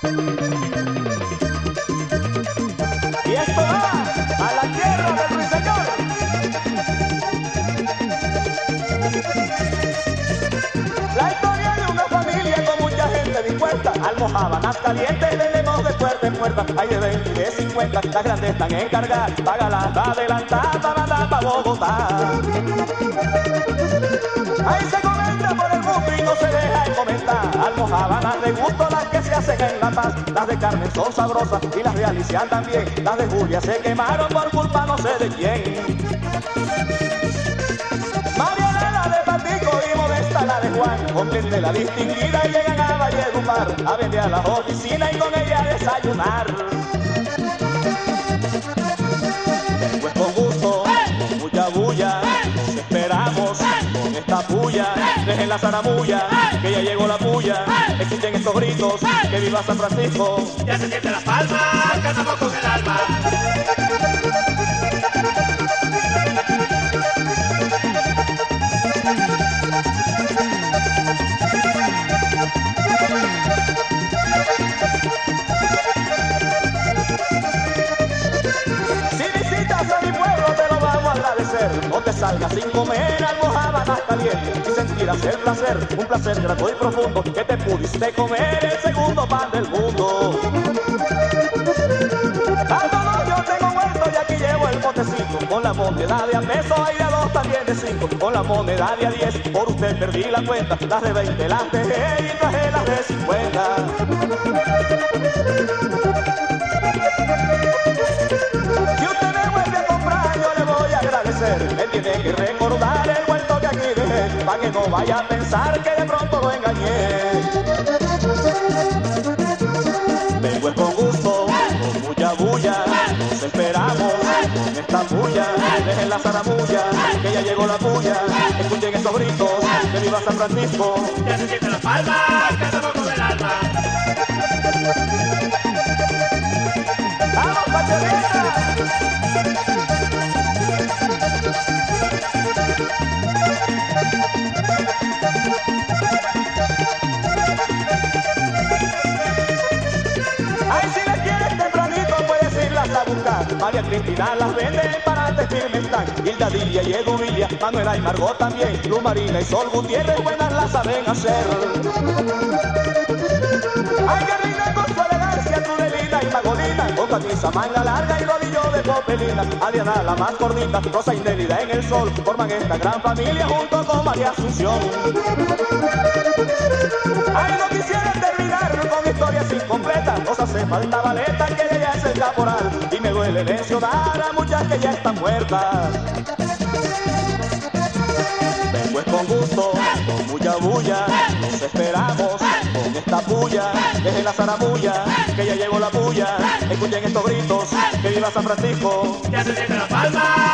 Y esto va a la tierra del ruiseñor. La historia de una familia con mucha gente dispuesta. Almojábanas calientes tenemos de puerta en puerta. Hay de 20 y de 50, las grandes están encargadas. Paga la adelantada para mandar pa' Bogotá. Ahí se comenta por el mundo y no se deja de comentar. Almojábanas de gusto las que se hacen en La Paz. Las de Carmen son sabrosas y las de Alicia también. Las de Julia se quemaron por culpa no sé de quién. Mariana la de Patico y Modesta la de Juan. Con clientela distinguida y llegan a Valledupar a vender a las oficinas y con ella a desayunar. Pues con gusto, con mucha bulla, nos esperamos con esta puya. Dejen la zaramulla, que ya llegó la puya. Escuchen estos gritos, que viva San Francisco. Ya se siente la palma, cantamos con el alma. No te salgas sin comer almojábanas calientes y sentirás el placer, un placer grato y profundo, que te pudiste comer el segundo pan del mundo. Dándonos yo tengo muerto y aquí llevo el botecito, con la moneda de a peso y de a dos también de 5, con la moneda de a 10, por usted perdí la cuenta, las de 20 las dejé y traje las de 50. Me tiene que recordar el vuelto que aquí dejé, para que no vaya a pensar que de pronto lo engañé. Vengo con gusto, con mucha bulla, nos esperamos con esta puya. Dejen la zaramulla, que ya llegó la puya. Escuchen estos gritos, que viva San Francisco. Ya se siente la palma, cantamos con el alma. ¡Vamos, Pacharita! Ay, si las quieres tempranito puedes irlas a buscar. María Cristina las vende para firme están. Hilda Dilia y Eduvilia, Manuela y Margot también. Luz Marina y Sol Gutiérrez, buenas las saben hacer. Ay, Carlina con su elegancia, Trudelina y Magolina, con camisa manga larga y rodillo de popelina. Adriana la más gordita, Rosa y Nélida en el sol, forman esta gran familia junto con María Asunción. Ay, no quisiera terminar con historias incompletas, nos hace falta Valeta, que ella es el caporal, y me duele mencionar a muchas que ya están muertas. Vengo es con gusto, con mucha bulla, nos esperamos con esta puya. Dejen la zaramulla, que ya llegó la puya. Escuchen estos gritos, que viva San Francisco. Ya se siente la palma.